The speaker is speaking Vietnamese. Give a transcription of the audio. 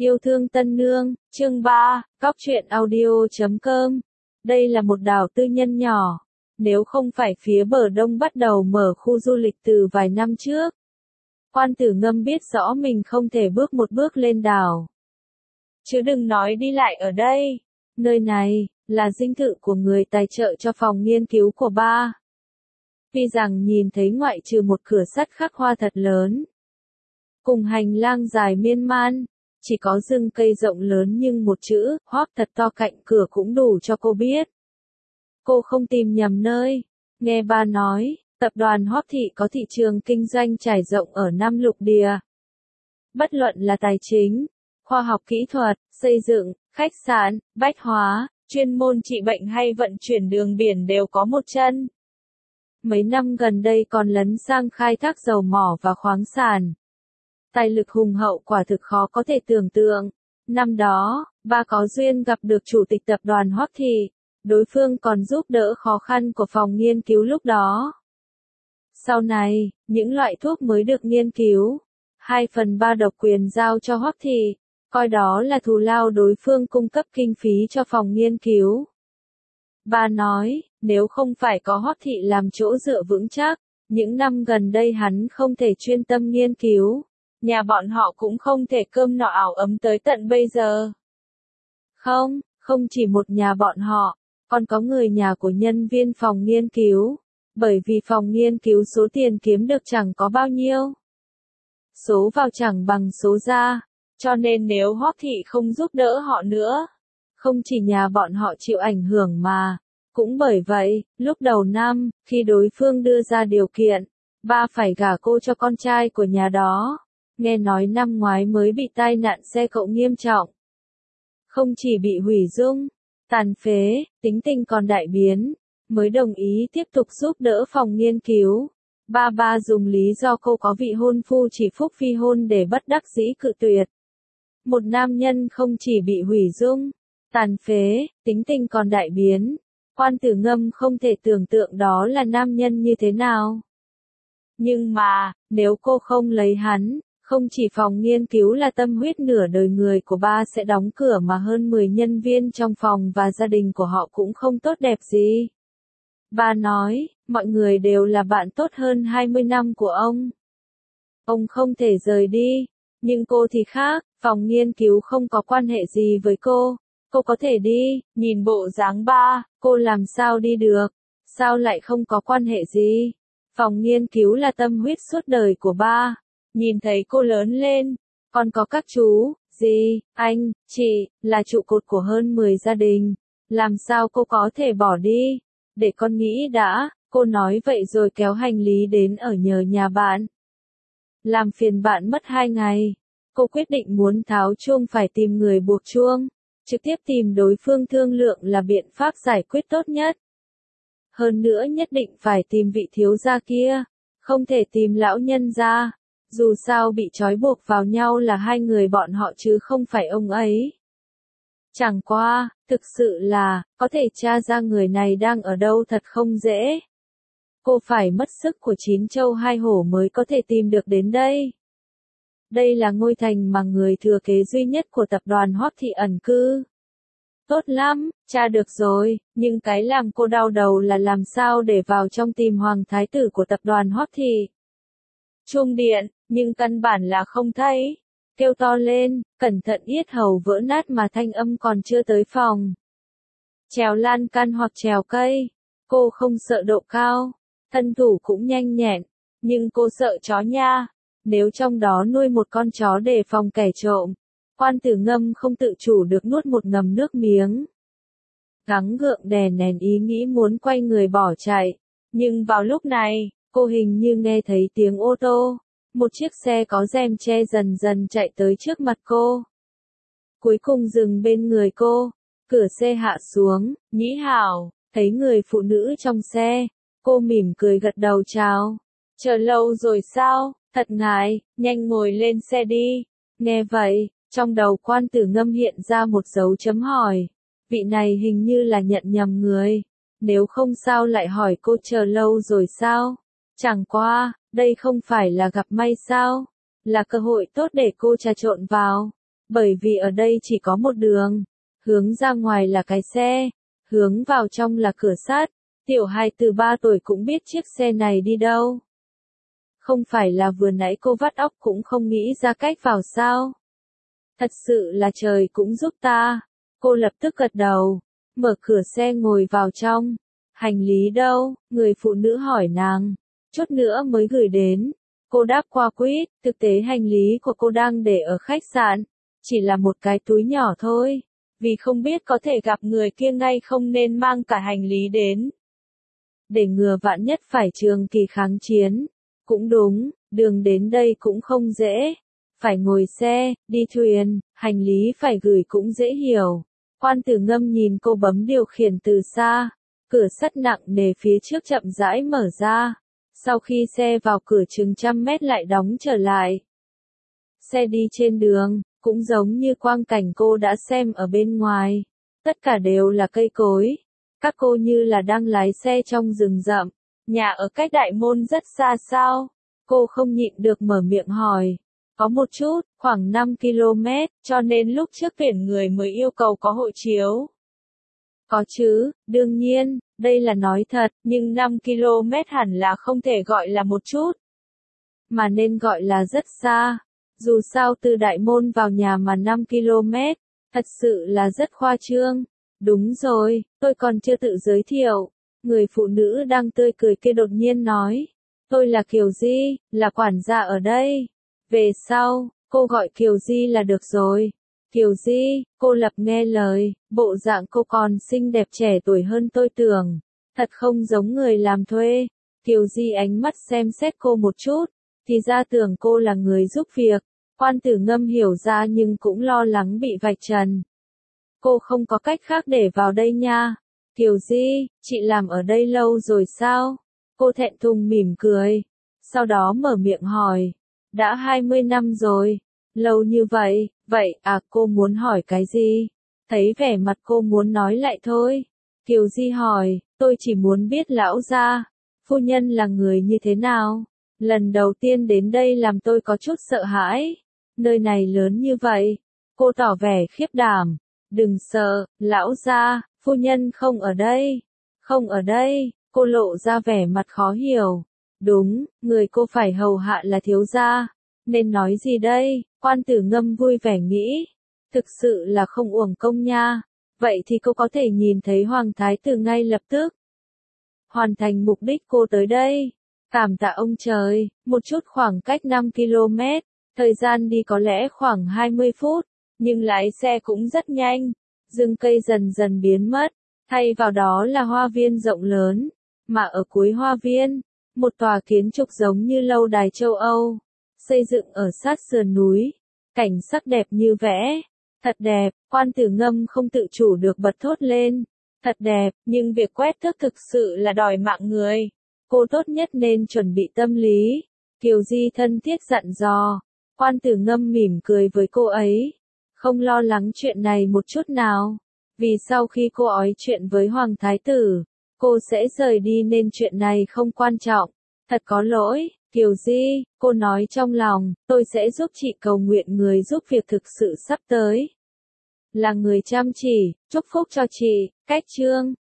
Yêu thương tân nương, chương 3, Góc truyện audio.com. Đây là một đảo tư nhân nhỏ. Nếu không phải phía bờ đông bắt đầu mở khu du lịch từ vài năm trước, Quan Tử Ngâm biết rõ mình không thể bước một bước lên đảo. Chứ đừng nói đi lại ở đây. Nơi này là dinh thự của người tài trợ cho phòng nghiên cứu của ba. Tuy rằng nhìn thấy ngoại trừ một cửa sắt khắc hoa thật lớn, cùng hành lang dài miên man, chỉ có rừng cây rộng lớn nhưng một chữ Hoác thật to cạnh cửa cũng đủ cho cô biết. Cô không tìm nhầm nơi. Nghe ba nói, tập đoàn Hoác Thị có thị trường kinh doanh trải rộng ở 5 lục địa. Bất luận là tài chính, khoa học kỹ thuật, xây dựng, khách sạn, bách hóa, chuyên môn trị bệnh hay vận chuyển đường biển đều có một chân. Mấy năm gần đây còn lấn sang khai thác dầu mỏ và khoáng sản. Tài lực hùng hậu quả thực khó có thể tưởng tượng. Năm đó, ba có duyên gặp được chủ tịch tập đoàn Hoác Thị, đối phương còn giúp đỡ khó khăn của phòng nghiên cứu lúc đó. Sau này, những loại thuốc mới được nghiên cứu, 2/3 độc quyền giao cho Hoác Thị, coi đó là thù lao đối phương cung cấp kinh phí cho phòng nghiên cứu. Ba nói, nếu không phải có Hoác Thị làm chỗ dựa vững chắc, những năm gần đây hắn không thể chuyên tâm nghiên cứu. Nhà bọn họ cũng không thể cơm no áo ấm tới tận bây giờ. Không chỉ một nhà bọn họ, còn có người nhà của nhân viên phòng nghiên cứu, bởi vì phòng nghiên cứu số tiền kiếm được chẳng có bao nhiêu. Số vào chẳng bằng số ra, cho nên nếu Hoác Thị không giúp đỡ họ nữa, không chỉ nhà bọn họ chịu ảnh hưởng mà, cũng bởi vậy, lúc đầu năm, khi đối phương đưa ra điều kiện, ba phải gả cô cho con trai của nhà đó. Nghe nói năm ngoái mới bị tai nạn xe cộ nghiêm trọng. Không chỉ bị hủy dung, tàn phế, tính tình còn đại biến, mới đồng ý tiếp tục giúp đỡ phòng nghiên cứu. Ba dùng lý do cô có vị hôn phu chỉ phúc phi hôn để bất đắc dĩ cự tuyệt. Một nam nhân không chỉ bị hủy dung, tàn phế, tính tình còn đại biến. Quan Tử Ngâm không thể tưởng tượng đó là nam nhân như thế nào. Nhưng mà, nếu cô không lấy hắn, không chỉ phòng nghiên cứu là tâm huyết nửa đời người của ba sẽ đóng cửa mà hơn 10 nhân viên trong phòng và gia đình của họ cũng không tốt đẹp gì. Ba nói, mọi người đều là bạn tốt hơn 20 năm của ông. Ông không thể rời đi, nhưng cô thì khác, phòng nghiên cứu không có quan hệ gì với cô. Cô có thể đi, nhìn bộ dáng ba, cô làm sao đi được, sao lại không có quan hệ gì. Phòng nghiên cứu là tâm huyết suốt đời của ba. Nhìn thấy cô lớn lên, còn có các chú, dì, anh, chị, là trụ cột của hơn 10 gia đình. Làm sao cô có thể bỏ đi? Để con nghĩ đã, cô nói vậy rồi kéo hành lý đến ở nhờ nhà bạn. Làm phiền bạn mất 2 ngày. Cô quyết định muốn tháo chuông phải tìm người buộc chuông. Trực tiếp tìm đối phương thương lượng là biện pháp giải quyết tốt nhất. Hơn nữa nhất định phải tìm vị thiếu gia kia, không thể tìm lão nhân gia. Dù sao bị trói buộc vào nhau là hai người bọn họ chứ không phải ông ấy. Chẳng qua, thực sự là, có thể tra ra người này đang ở đâu thật không dễ. Cô phải mất sức của 9 châu 2 hổ mới có thể tìm được đến đây. Đây là ngôi thành mà người thừa kế duy nhất của tập đoàn Hoác Thị ẩn cư. Tốt lắm, tra được rồi, nhưng cái làm cô đau đầu là làm sao để vào trong tìm hoàng thái tử của tập đoàn Hoác Thị. Chuông điện, nhưng căn bản là không thấy. Kêu to lên, cẩn thận yết hầu vỡ nát mà thanh âm còn chưa tới phòng. Trèo lan can hoặc trèo cây. Cô không sợ độ cao, thân thủ cũng nhanh nhẹn, nhưng cô sợ chó nha. Nếu trong đó nuôi một con chó để phòng kẻ trộm, Quan Tử Ngâm không tự chủ được nuốt một ngụm nước miếng. Gắng gượng đè nén ý nghĩ muốn quay người bỏ chạy, nhưng vào lúc này, cô hình như nghe thấy tiếng ô tô. Một chiếc xe có rèm che dần dần chạy tới trước mặt cô. Cuối cùng dừng bên người cô. Cửa xe hạ xuống, nhĩ hảo, thấy người phụ nữ trong xe. Cô mỉm cười gật đầu chào. Chờ lâu rồi sao, thật ngại, nhanh ngồi lên xe đi. Nghe vậy, trong đầu Quan Tử Ngâm hiện ra một dấu chấm hỏi. Vị này hình như là nhận nhầm người. Nếu không sao lại hỏi cô chờ lâu rồi sao? Chẳng qua, đây không phải là gặp may sao? Là cơ hội tốt để cô trà trộn vào. Bởi vì ở đây chỉ có một đường, hướng ra ngoài là cái xe, hướng vào trong là cửa sắt, tiểu hài từ 3 tuổi cũng biết chiếc xe này đi đâu. Không phải là vừa nãy cô vắt óc cũng không nghĩ ra cách vào sao? Thật sự là trời cũng giúp ta. Cô lập tức gật đầu, mở cửa xe ngồi vào trong. Hành lý đâu? Người phụ nữ hỏi nàng. Chút nữa mới gửi đến. Cô đáp qua quýt, thực tế hành lý của cô đang để ở khách sạn. Chỉ là một cái túi nhỏ thôi. Vì không biết có thể gặp người kia ngay không nên mang cả hành lý đến. Để ngừa vạn nhất phải trường kỳ kháng chiến. Cũng đúng, đường đến đây cũng không dễ. Phải ngồi xe, đi thuyền, hành lý phải gửi cũng dễ hiểu. Quan Tử Ngâm nhìn cô bấm điều khiển từ xa. Cửa sắt nặng nề phía trước chậm rãi mở ra. Sau khi xe vào cửa chừng 100 mét lại đóng trở lại. Xe đi trên đường, cũng giống như quang cảnh cô đã xem ở bên ngoài. Tất cả đều là cây cối. Các cô như là đang lái xe trong rừng rậm. Nhà ở cách đại môn rất xa sao? Cô không nhịn được mở miệng hỏi. Có một chút, khoảng 5 km, cho nên lúc trước tuyển người mới yêu cầu có hộ chiếu. Có chứ, đương nhiên, đây là nói thật, nhưng 5 km hẳn là không thể gọi là một chút. Mà nên gọi là rất xa. Dù sao từ đại môn vào nhà mà 5 km, thật sự là rất khoa trương. Đúng rồi, tôi còn chưa tự giới thiệu. Người phụ nữ đang tươi cười kia đột nhiên nói. Tôi là Kiều Di, là quản gia ở đây. Về sau, cô gọi Kiều Di là được rồi. Kiều Di, cô Lập nghe lời, bộ dạng cô còn xinh đẹp trẻ tuổi hơn tôi tưởng. Thật không giống người làm thuê. Kiều Di ánh mắt xem xét cô một chút, thì ra tưởng cô là người giúp việc. Quan Tử Ngâm hiểu ra nhưng cũng lo lắng bị vạch trần. Cô không có cách khác để vào đây nha. Kiều Di, chị làm ở đây lâu rồi sao? Cô thẹn thùng mỉm cười. Sau đó mở miệng hỏi. Đã 20 năm rồi. Lâu như vậy, vậy à cô muốn hỏi cái gì? Thấy vẻ mặt cô muốn nói lại thôi. Kiều Di hỏi, tôi chỉ muốn biết lão gia, phu nhân là người như thế nào? Lần đầu tiên đến đây làm tôi có chút sợ hãi. Nơi này lớn như vậy. Cô tỏ vẻ khiếp đảm. Đừng sợ, lão gia, phu nhân không ở đây. Không ở đây, cô lộ ra vẻ mặt khó hiểu. Đúng, người cô phải hầu hạ là thiếu gia. Nên nói gì đây? Quan Tử Ngâm vui vẻ nghĩ. Thực sự là không uổng công nha. Vậy thì cô có thể nhìn thấy Hoàng Thái Tử ngay lập tức. Hoàn thành mục đích cô tới đây. Cảm tạ ông trời, một chút khoảng cách 5 km. Thời gian đi có lẽ khoảng 20 phút. Nhưng lái xe cũng rất nhanh. Rừng cây dần dần biến mất. Thay vào đó là hoa viên rộng lớn. Mà ở cuối hoa viên, một tòa kiến trúc giống như lâu đài châu Âu. Xây dựng ở sát sườn núi. Cảnh sắc đẹp như vẽ. Thật đẹp, Quan Tử Ngâm không tự chủ được bật thốt lên. Thật đẹp, nhưng việc quét thước thực sự là đòi mạng người. Cô tốt nhất nên chuẩn bị tâm lý. Kiều Di thân thiết dặn dò. Quan Tử Ngâm mỉm cười với cô ấy. Không lo lắng chuyện này một chút nào. Vì sau khi cô ói chuyện với Hoàng Thái Tử, cô sẽ rời đi nên chuyện này không quan trọng. Thật có lỗi, Kiều Di, cô nói trong lòng, tôi sẽ giúp chị cầu nguyện người giúp việc thực sự sắp tới. Là người chăm chỉ, chúc phúc cho chị, cách chương.